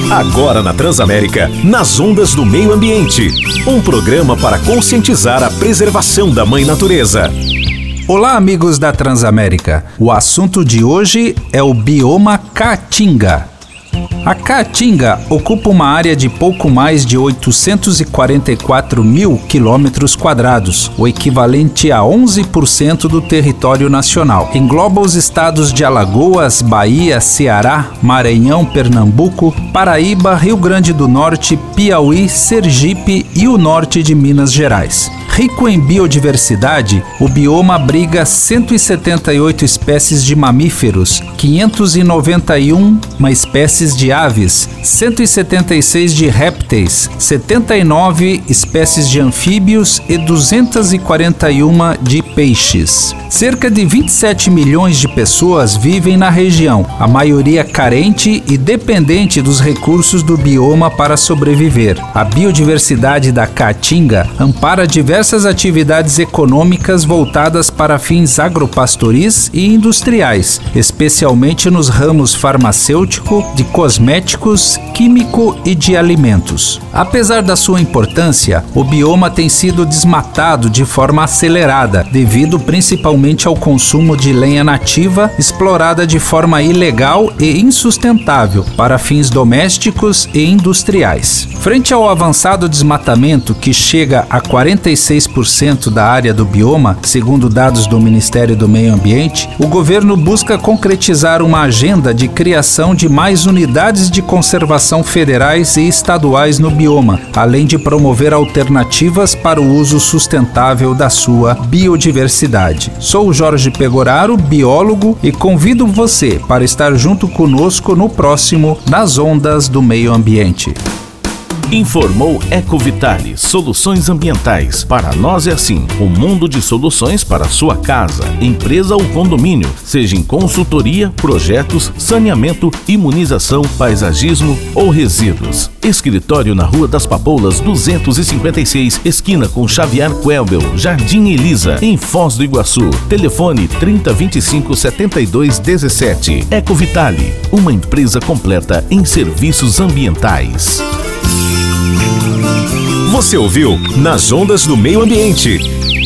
Agora na Transamérica, nas ondas do meio ambiente. Um programa para conscientizar a preservação da mãe natureza. Olá, amigos da Transamérica. O assunto de hoje é o bioma Caatinga. A Caatinga ocupa uma área de pouco mais de 844 mil quilômetros quadrados, o equivalente a 11% do território nacional. Engloba os estados de Alagoas, Bahia, Ceará, Maranhão, Pernambuco, Paraíba, Rio Grande do Norte, Piauí, Sergipe e o norte de Minas Gerais. Rico em biodiversidade, o bioma abriga 178 espécies de mamíferos, 591 espécies de aves, 176 de répteis, 79 espécies de anfíbios e 241 de peixes. Cerca de 27 milhões de pessoas vivem na região, a maioria carente e dependente dos recursos do bioma para sobreviver. A biodiversidade da Caatinga ampara diversas atividades econômicas voltadas para fins agropastoris e industriais, especialmente nos ramos farmacêutico, de cosméticos, químico e de alimentos. Apesar da sua importância, o bioma tem sido desmatado de forma acelerada, devido principalmente ao consumo de lenha nativa explorada de forma ilegal e insustentável para fins domésticos e industriais. Frente ao avançado desmatamento, que chega a 46% da área do bioma, segundo dados do Ministério do Meio Ambiente, o governo busca concretizar uma agenda de criação de mais unidades de conservação federais e estaduais no bioma, além de promover alternativas para o uso sustentável da sua biodiversidade. Sou o Jorge Pegoraro, biólogo, e convido você para estar junto conosco no próximo Nas Ondas do Meio Ambiente. Informou Ecovitale, soluções ambientais. Para nós é assim, um mundo de soluções para a sua casa, empresa ou condomínio, seja em consultoria, projetos, saneamento, imunização, paisagismo ou resíduos. Escritório na Rua das Papoulas 256, esquina com Xavier Quelbel, Jardim Elisa, em Foz do Iguaçu. Telefone 3025-7217. Ecovitale, uma empresa completa em serviços ambientais. Você ouviu Nas Ondas do Meio Ambiente,